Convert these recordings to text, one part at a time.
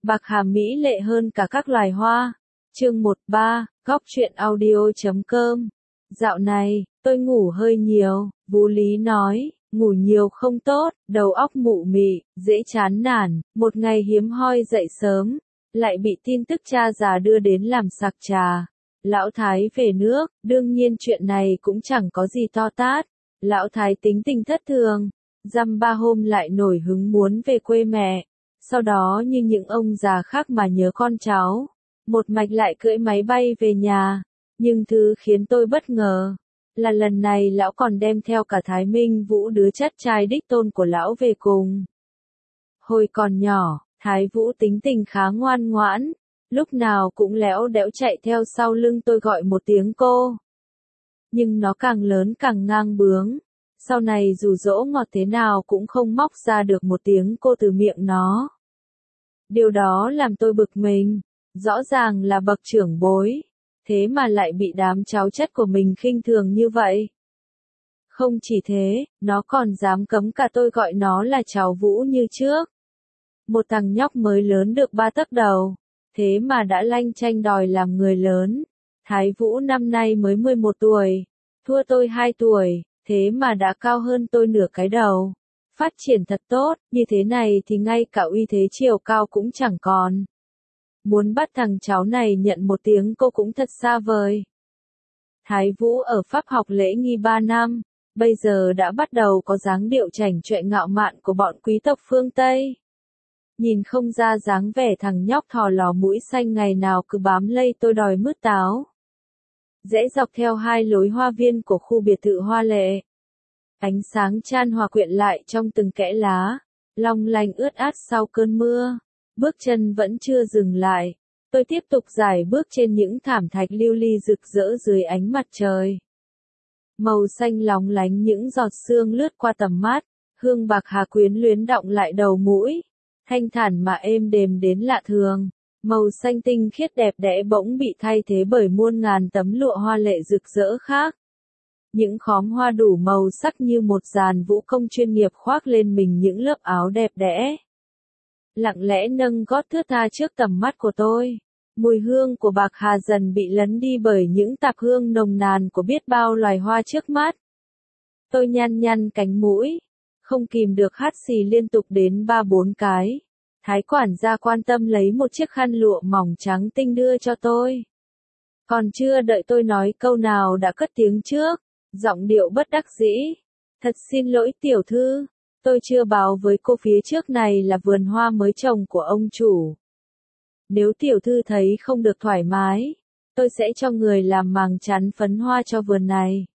Bạc Hà mỹ lệ hơn cả các loài hoa. Chương 13, Góc truyện audio.com. Dạo này, tôi ngủ hơi nhiều, Vũ Lý nói, ngủ nhiều không tốt, đầu óc mụ mị, dễ chán nản, một ngày hiếm hoi dậy sớm, lại bị tin tức cha già đưa đến làm sặc trà. Lão Thái về nước, đương nhiên chuyện này cũng chẳng có gì to tát. Lão Thái tính tình thất thường, dăm ba hôm lại nổi hứng muốn về quê mẹ. Sau đó như những ông già khác mà nhớ con cháu, một mạch lại cưỡi máy bay về nhà. Nhưng thứ khiến tôi bất ngờ là lần này lão còn đem theo cả Thái Minh Vũ, đứa chất trai đích tôn của lão về cùng. Hồi còn nhỏ, Thái Vũ tính tình khá ngoan ngoãn, lúc nào cũng léo đẽo chạy theo sau lưng tôi gọi một tiếng cô. Nhưng nó càng lớn càng ngang bướng, sau này dù dỗ ngọt thế nào cũng không móc ra được một tiếng cô từ miệng nó. Điều đó làm tôi bực mình, rõ ràng là bậc trưởng bối, thế mà lại bị đám cháu chất của mình khinh thường như vậy. Không chỉ thế, nó còn dám cấm cả tôi gọi nó là cháu Vũ như trước. Một thằng nhóc mới lớn được 3 tấc đầu, thế mà đã lanh chanh đòi làm người lớn. Thái Vũ năm nay mới 11 tuổi, thua tôi 2 tuổi, thế mà đã cao hơn tôi nửa cái đầu. Phát triển thật tốt, như thế này thì ngay cả uy thế chiều cao cũng chẳng còn. Muốn bắt thằng cháu này nhận một tiếng cô cũng thật xa vời. Thái Vũ ở Pháp học lễ nghi 3 năm, bây giờ đã bắt đầu có dáng điệu chảnh chọe ngạo mạn của bọn quý tộc phương Tây. Nhìn không ra dáng vẻ thằng nhóc thò lò mũi xanh ngày nào cứ bám lây tôi đòi mứt táo. Rẽ dọc theo 2 lối hoa viên của khu biệt thự hoa lệ. Ánh sáng chan hòa quyện lại trong từng kẽ lá, long lanh ướt át sau cơn mưa. Bước chân vẫn chưa dừng lại, tôi tiếp tục rải bước trên những thảm thạch lưu ly rực rỡ dưới ánh mặt trời. Màu xanh lóng lánh những giọt sương lướt qua tầm mắt, hương bạc hà quyến luyến đọng lại đầu mũi, thanh thản mà êm đềm đến lạ thường. Màu xanh tinh khiết đẹp đẽ bỗng bị thay thế bởi muôn ngàn tấm lụa hoa lệ rực rỡ khác. Những khóm hoa đủ màu sắc như một dàn vũ công chuyên nghiệp khoác lên mình những lớp áo đẹp đẽ. Lặng lẽ nâng gót thướt tha trước tầm mắt của tôi. Mùi hương của bạc hà dần bị lấn đi bởi những tạp hương nồng nàn của biết bao loài hoa trước mắt. Tôi nhăn nhăn cánh mũi, không kìm được hắt xì liên tục đến 3-4 cái. Thái quản gia quan tâm lấy một chiếc khăn lụa mỏng trắng tinh đưa cho tôi. Còn chưa đợi tôi nói câu nào đã cất tiếng trước, giọng điệu bất đắc dĩ. Thật xin lỗi tiểu thư, tôi chưa báo với cô phía trước này là vườn hoa mới trồng của ông chủ. Nếu tiểu thư thấy không được thoải mái, tôi sẽ cho người làm màng chắn phấn hoa cho vườn này.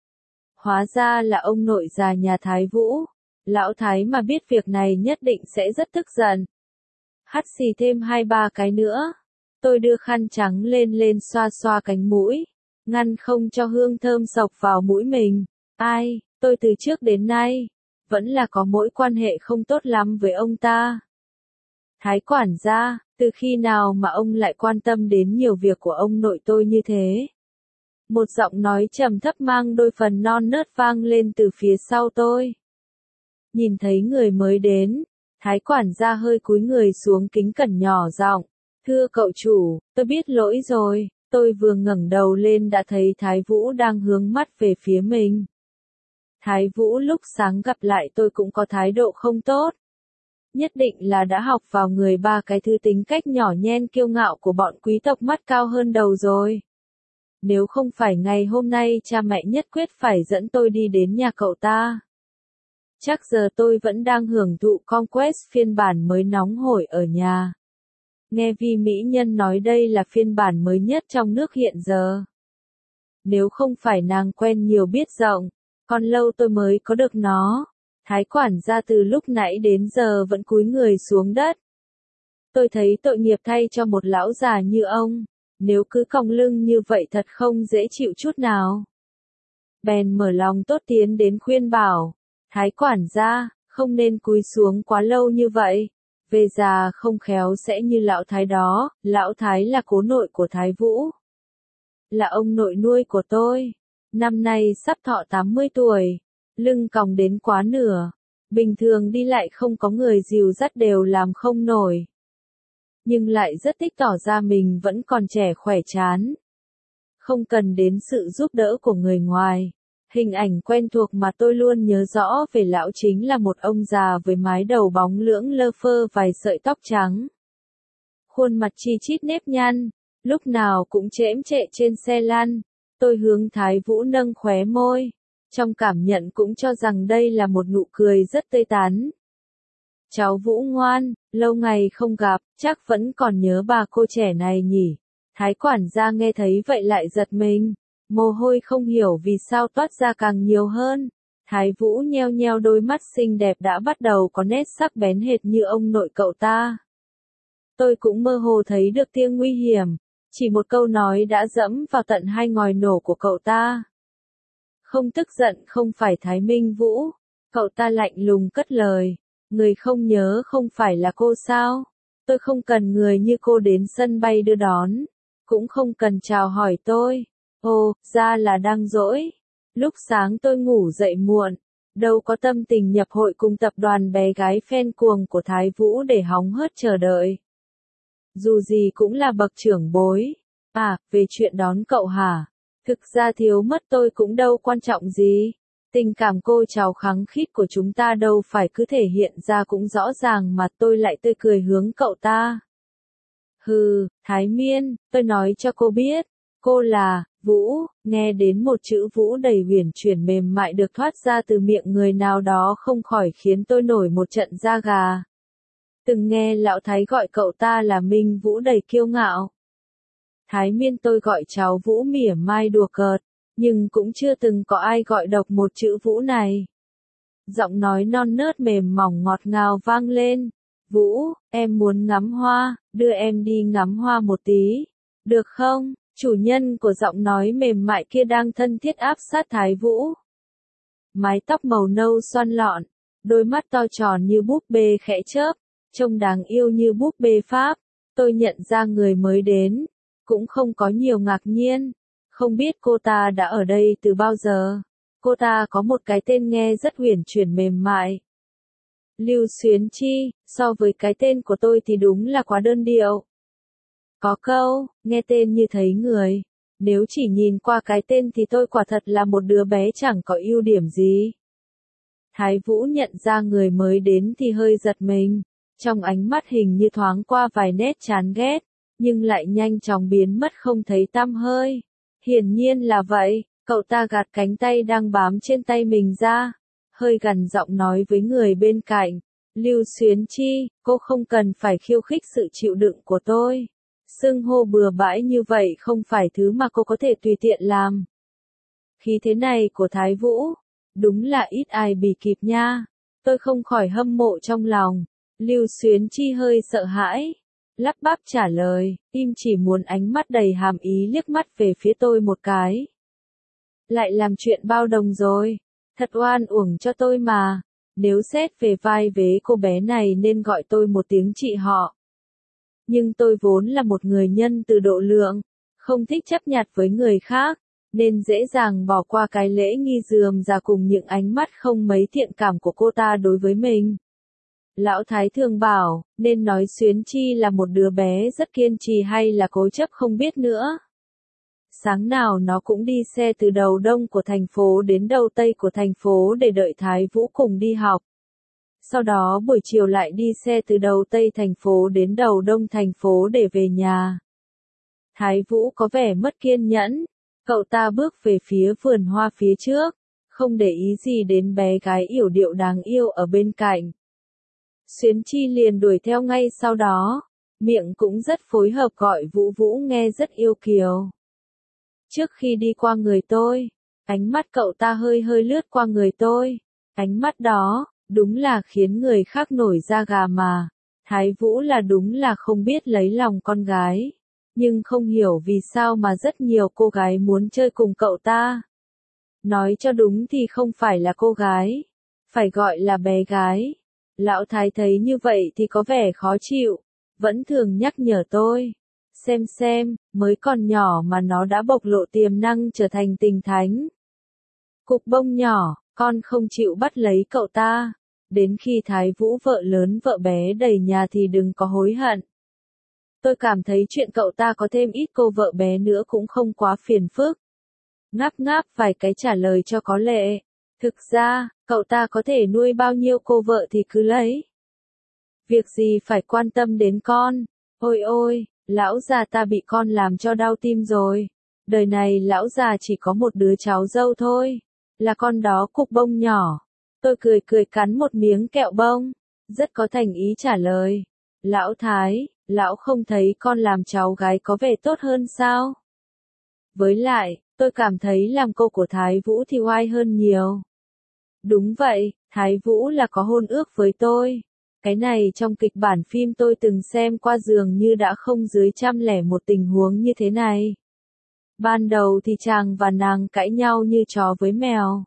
Hóa ra là ông nội già nhà Thái Vũ. Lão Thái mà biết việc này nhất định sẽ rất tức giận. Hắt xì thêm 2-3 cái nữa. Tôi đưa khăn trắng lên xoa xoa cánh mũi, ngăn không cho hương thơm xộc vào mũi mình. Ai, tôi từ trước đến nay vẫn là có mối quan hệ không tốt lắm với ông ta. Thái quản gia, từ khi nào mà ông lại quan tâm đến nhiều việc của ông nội tôi như thế? Một giọng nói trầm thấp mang đôi phần non nớt vang lên từ phía sau tôi. Nhìn thấy người mới đến, Thái quản gia hơi cúi người xuống kính cẩn nhỏ giọng. Thưa cậu chủ, tôi biết lỗi rồi. Tôi vừa ngẩng đầu lên đã thấy Thái Vũ đang hướng mắt về phía mình. Thái Vũ lúc sáng gặp lại tôi cũng có thái độ không tốt. Nhất định là đã học vào người 3 cái thứ tính cách nhỏ nhen kiêu ngạo của bọn quý tộc mắt cao hơn đầu rồi. Nếu không phải ngày hôm nay cha mẹ nhất quyết phải dẫn tôi đi đến nhà cậu ta, chắc giờ tôi vẫn đang hưởng thụ Conquest phiên bản mới nóng hổi ở nhà. Nghe Vi mỹ nhân nói đây là phiên bản mới nhất trong nước hiện giờ. Nếu không phải nàng quen nhiều biết rộng, còn lâu tôi mới có được nó. Thái quản gia từ lúc nãy đến giờ vẫn cúi người xuống đất. Tôi thấy tội nghiệp thay cho một lão già như ông, nếu cứ còng lưng như vậy thật không dễ chịu chút nào. Bèn mở lòng tốt tiến đến khuyên bảo, Thái quản gia, không nên cúi xuống quá lâu như vậy. Về già không khéo sẽ như lão Thái đó. Lão Thái là cố nội của Thái Vũ, là ông nội nuôi của tôi. Năm nay sắp thọ 80 tuổi, lưng còng đến quá nửa, bình thường đi lại không có người dìu dắt đều làm không nổi. nhưng lại rất thích tỏ ra mình vẫn còn trẻ khỏe chán. Không cần đến sự giúp đỡ của người ngoài. Hình ảnh quen thuộc mà tôi luôn nhớ rõ về lão chính là một ông già với mái đầu bóng lưỡng lơ phơ vài sợi tóc trắng. Khuôn mặt chi chít nếp nhăn, lúc nào cũng chễm chệ trên xe lăn. Tôi hướng Thái Vũ nâng khóe môi, trong cảm nhận cũng cho rằng đây là một nụ cười rất tươi tắn. Cháu Vũ ngoan, lâu ngày không gặp, chắc vẫn còn nhớ bà cô trẻ này nhỉ. Thái quản gia nghe thấy vậy lại giật mình, mồ hôi không hiểu vì sao toát ra càng nhiều hơn. Thái Vũ nheo nheo đôi mắt xinh đẹp đã bắt đầu có nét sắc bén hệt như ông nội cậu ta. Tôi cũng mơ hồ thấy được tia nguy hiểm, chỉ một câu nói đã dẫm vào tận hai ngòi nổ của cậu ta. Không tức giận không phải Thái Minh Vũ, cậu ta lạnh lùng cất lời, người không nhớ không phải là cô sao? Tôi không cần người như cô đến sân bay đưa đón, cũng không cần chào hỏi tôi. Ồ, ra là đang dỗi. Lúc sáng tôi ngủ dậy muộn, đâu có tâm tình nhập hội cùng tập đoàn bé gái fan cuồng của Thái Vũ để hóng hớt chờ đợi. Dù gì cũng là bậc trưởng bối. À, về chuyện đón cậu hả? Thực ra thiếu mất tôi cũng đâu quan trọng gì. Tình cảm cô cháu khăng khít của chúng ta đâu phải cứ thể hiện ra cũng rõ ràng mà. Tôi lại tươi cười hướng cậu ta. Hừ, Thái Miên, tôi nói cho cô biết, cô là Vũ. Nghe đến một chữ Vũ đầy huyền chuyển mềm mại được thoát ra từ miệng người nào đó không khỏi khiến tôi nổi một trận da gà. Từng nghe lão Thái gọi cậu ta là Minh Vũ đầy kiêu ngạo. Thái Miên, tôi gọi cháu Vũ mỉa mai đùa cợt, nhưng cũng chưa từng có ai gọi độc một chữ Vũ này. Giọng nói non nớt mềm mỏng ngọt ngào vang lên. Vũ, em muốn ngắm hoa, đưa em đi ngắm hoa một tí. Được không? Chủ nhân của giọng nói mềm mại kia đang thân thiết áp sát Thái Vũ. Mái tóc màu nâu xoăn lọn, đôi mắt to tròn như búp bê khẽ chớp, trông đáng yêu như búp bê Pháp. Tôi nhận ra người mới đến, cũng không có nhiều ngạc nhiên. Không biết cô ta đã ở đây từ bao giờ. Cô ta có một cái tên nghe rất huyền chuyển mềm mại. Lưu Xuyến Chi, so với cái tên của tôi thì đúng là quá đơn điệu. Có câu, nghe tên như thấy người. Nếu chỉ nhìn qua cái tên thì tôi quả thật là một đứa bé chẳng có ưu điểm gì. Thái Vũ nhận ra người mới đến thì hơi giật mình. Trong ánh mắt hình như thoáng qua vài nét chán ghét, nhưng lại nhanh chóng biến mất không thấy tăm hơi. Hiển nhiên là vậy, cậu ta gạt cánh tay đang bám trên tay mình ra, hơi gằn giọng nói với người bên cạnh. Lưu Xuyến Chi, cô không cần phải khiêu khích sự chịu đựng của tôi. Xưng hô bừa bãi như vậy không phải thứ mà cô có thể tùy tiện làm. Khí thế này của Thái Vũ, đúng là ít ai bì kịp nha. Tôi không khỏi hâm mộ trong lòng. Lưu Xuyến Chi hơi sợ hãi, lắp bắp trả lời, im chỉ muốn ánh mắt đầy hàm ý liếc mắt về phía tôi một cái. Lại làm chuyện bao đồng rồi, thật oan uổng cho tôi mà. Nếu xét về vai vế cô bé này nên gọi tôi một tiếng chị họ. Nhưng tôi vốn là một người nhân từ độ lượng, không thích chấp nhặt với người khác, nên dễ dàng bỏ qua cái lễ nghi rườm rà cùng những ánh mắt không mấy thiện cảm của cô ta đối với mình. Lão Thái thường bảo, nên nói Xuyến Chi là một đứa bé rất kiên trì hay là cố chấp không biết nữa. Sáng nào nó cũng đi xe từ đầu đông của thành phố đến đầu tây của thành phố để đợi Thái Vũ cùng đi học. Sau đó buổi chiều lại đi xe từ đầu tây thành phố đến đầu đông thành phố để về nhà. Thái Vũ có vẻ mất kiên nhẫn, cậu ta bước về phía vườn hoa phía trước, không để ý gì đến bé gái yểu điệu đáng yêu ở bên cạnh. Xuyến Chi liền đuổi theo ngay sau đó, miệng cũng rất phối hợp gọi Vũ Vũ nghe rất yêu kiều. Trước khi đi qua người tôi, ánh mắt cậu ta hơi hơi lướt qua người tôi, ánh mắt đó, đúng là khiến người khác nổi da gà mà. Thái Vũ là đúng là không biết lấy lòng con gái, nhưng không hiểu vì sao mà rất nhiều cô gái muốn chơi cùng cậu ta. Nói cho đúng thì không phải là cô gái, phải gọi là bé gái. Lão Thái thấy như vậy thì có vẻ khó chịu, vẫn thường nhắc nhở tôi. Xem, mới còn nhỏ mà nó đã bộc lộ tiềm năng trở thành tình thánh. Cục bông nhỏ, con không chịu bắt lấy cậu ta. Đến khi Thái Vũ vợ lớn vợ bé đầy nhà thì đừng có hối hận. Tôi cảm thấy chuyện cậu ta có thêm ít cô vợ bé nữa cũng không quá phiền phức. Ngáp ngáp vài cái trả lời cho có lệ. Thực ra, cậu ta có thể nuôi bao nhiêu cô vợ thì cứ lấy. Việc gì phải quan tâm đến con. Ôi ôi, lão già ta bị con làm cho đau tim rồi. Đời này lão già chỉ có một đứa cháu dâu thôi. Là con đó cục bông nhỏ. Tôi cười cười cắn một miếng kẹo bông. Rất có thành ý trả lời. Lão Thái, lão không thấy con làm cháu gái có vẻ tốt hơn sao? Với lại, tôi cảm thấy làm cô của Thái Vũ thì oai hơn nhiều. Đúng vậy, Thái Vũ là có hôn ước với tôi. Cái này trong kịch bản phim tôi từng xem qua dường như đã không dưới 101 tình huống như thế này. Ban đầu thì chàng và nàng cãi nhau như chó với mèo.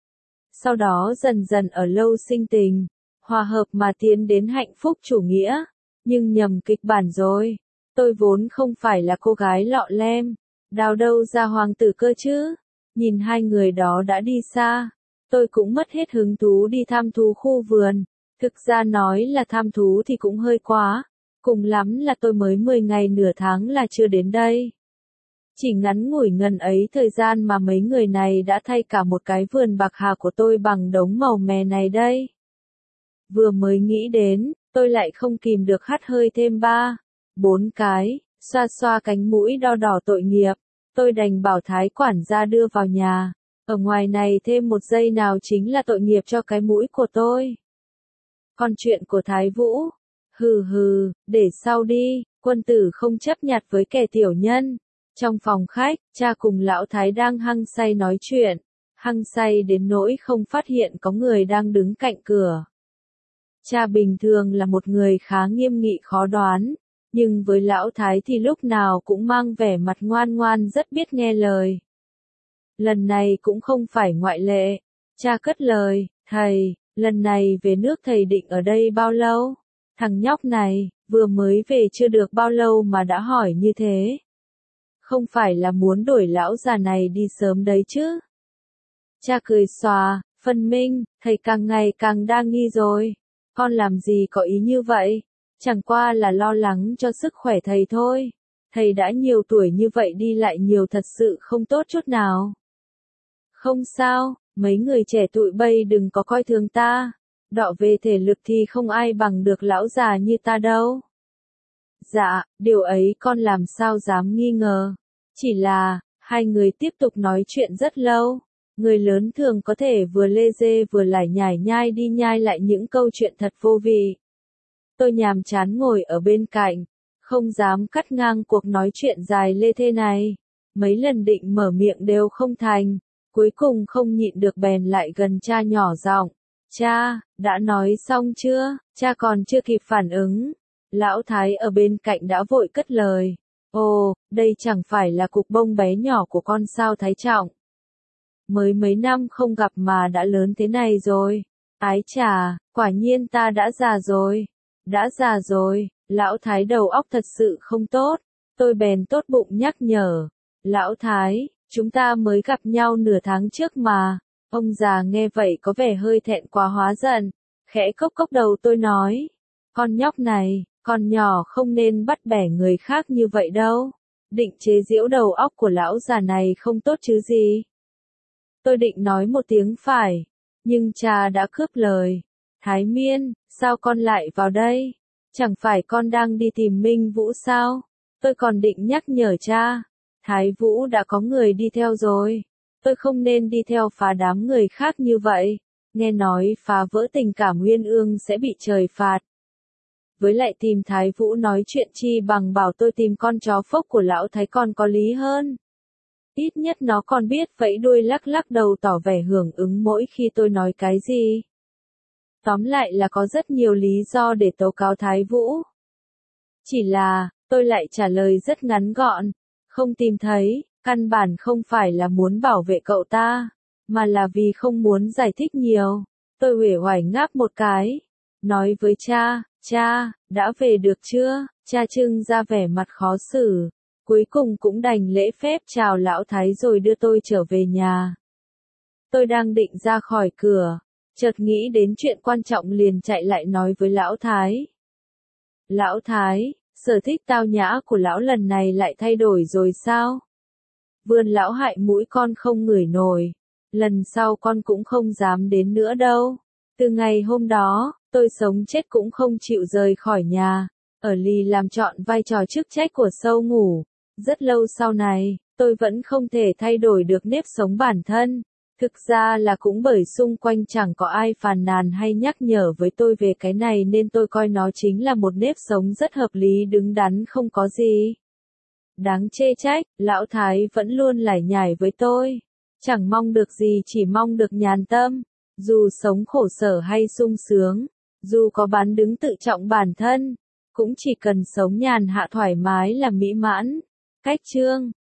Sau đó dần dần ở lâu sinh tình, hòa hợp mà tiến đến hạnh phúc chủ nghĩa. Nhưng nhầm kịch bản rồi. Tôi vốn không phải là cô gái lọ lem. Đào đâu ra hoàng tử cơ chứ. Nhìn hai người đó đã đi xa. Tôi cũng mất hết hứng thú đi thăm thú khu vườn. Thực ra nói là thăm thú thì cũng hơi quá. Cùng lắm là tôi mới 10 ngày nửa tháng là chưa đến đây. Chỉ ngắn ngủi ngần ấy thời gian mà mấy người này đã thay cả một cái vườn bạc hà của tôi bằng đống màu mè này đây. Vừa mới nghĩ đến, tôi lại không kìm được hắt hơi thêm 3, 4 cái, xoa xoa cánh mũi đau đỏ tội nghiệp. Tôi đành bảo Thái quản gia đưa vào nhà. Ở ngoài này thêm một giây nào chính là tội nghiệp cho cái mũi của tôi. Còn chuyện của Thái Vũ, hừ hừ, để sau đi, quân tử không chấp nhặt với kẻ tiểu nhân. Trong phòng khách, cha cùng lão Thái đang hăng say nói chuyện, hăng say đến nỗi không phát hiện có người đang đứng cạnh cửa. Cha bình thường là một người khá nghiêm nghị khó đoán, nhưng với lão Thái thì lúc nào cũng mang vẻ mặt ngoan ngoan rất biết nghe lời. Lần này cũng không phải ngoại lệ. Cha cất lời, thầy, lần này về nước thầy định ở đây bao lâu? Thằng nhóc này, vừa mới về chưa được bao lâu mà đã hỏi như thế. Không phải là muốn đuổi lão già này đi sớm đấy chứ? Cha cười xòa, phân minh, thầy càng ngày càng đa nghi rồi. Con làm gì có ý như vậy? Chẳng qua là lo lắng cho sức khỏe thầy thôi. Thầy đã nhiều tuổi như vậy đi lại nhiều thật sự không tốt chút nào. Không sao, mấy người trẻ tụi bây đừng có coi thường ta. Đọ về thể lực thì không ai bằng được lão già như ta đâu. Dạ, điều ấy con làm sao dám nghi ngờ. Chỉ là, hai người tiếp tục nói chuyện rất lâu. Người lớn thường có thể vừa lê dê vừa lải nhải nhai đi nhai lại những câu chuyện thật vô vị. Tôi nhàm chán ngồi ở bên cạnh, không dám cắt ngang cuộc nói chuyện dài lê thê này. Mấy lần định mở miệng đều không thành, cuối cùng không nhịn được bèn lại gần cha nhỏ giọng. Cha, đã nói xong chưa? Cha còn chưa kịp phản ứng. Lão Thái ở bên cạnh đã vội cất lời. Ồ, đây chẳng phải là cục bông bé nhỏ của con sao Thái Trọng. Mới mấy năm không gặp mà đã lớn thế này rồi. Ái chà, quả nhiên ta đã già rồi. Đã già rồi, lão Thái đầu óc thật sự không tốt. Tôi bèn tốt bụng nhắc nhở. Lão Thái, chúng ta mới gặp nhau nửa tháng trước mà. Ông già nghe vậy có vẻ hơi thẹn quá hóa giận. Khẽ cốc cốc đầu tôi nói. Con nhóc này, con nhỏ không nên bắt bẻ người khác như vậy đâu. Định chế giễu đầu óc của lão già này không tốt chứ gì. Tôi định nói một tiếng phải, nhưng cha đã cướp lời. Thái Miên, sao con lại vào đây? Chẳng phải con đang đi tìm Minh Vũ sao? Tôi còn định nhắc nhở cha. Thái Vũ đã có người đi theo rồi. Tôi không nên đi theo phá đám người khác như vậy. Nghe nói phá vỡ tình cảm uyên ương sẽ bị trời phạt. Với lại tìm Thái Vũ nói chuyện chi bằng bảo tôi tìm con chó phốc của lão Thái còn có lý hơn. Ít nhất nó còn biết vẫy đuôi lắc lắc đầu tỏ vẻ hưởng ứng mỗi khi tôi nói cái gì. Tóm lại là có rất nhiều lý do để tố cáo Thái Vũ. Chỉ là, tôi lại trả lời rất ngắn gọn. Không tìm thấy, căn bản không phải là muốn bảo vệ cậu ta, mà là vì không muốn giải thích nhiều. Tôi uể oải ngáp một cái. Nói với cha, cha, đã về được chưa? Cha trưng ra vẻ mặt khó xử. Cuối cùng cũng đành lễ phép chào lão Thái rồi đưa tôi trở về nhà. Tôi đang định ra khỏi cửa, chợt nghĩ đến chuyện quan trọng liền chạy lại nói với lão Thái. Lão Thái, Sở thích tao nhã của lão lần này lại thay đổi rồi sao? Vươn lão hại mũi con không ngửi nổi. Lần sau con cũng không dám đến nữa đâu. Từ ngày hôm đó, tôi sống chết cũng không chịu rời khỏi nhà. Ở lì làm trọn vai trò chức trách của sâu ngủ. Rất lâu sau này, tôi vẫn không thể thay đổi được nếp sống bản thân. Thực ra là cũng bởi xung quanh chẳng có ai phàn nàn hay nhắc nhở với tôi về cái này nên tôi coi nó chính là một nếp sống rất hợp lý đứng đắn không có gì đáng chê trách. Lão Thái vẫn luôn lải nhải với tôi. Chẳng mong được gì, chỉ mong được nhàn tâm. Dù sống khổ sở hay sung sướng, dù có bán đứng tự trọng bản thân, cũng chỉ cần sống nhàn hạ thoải mái là mỹ mãn. Cách chương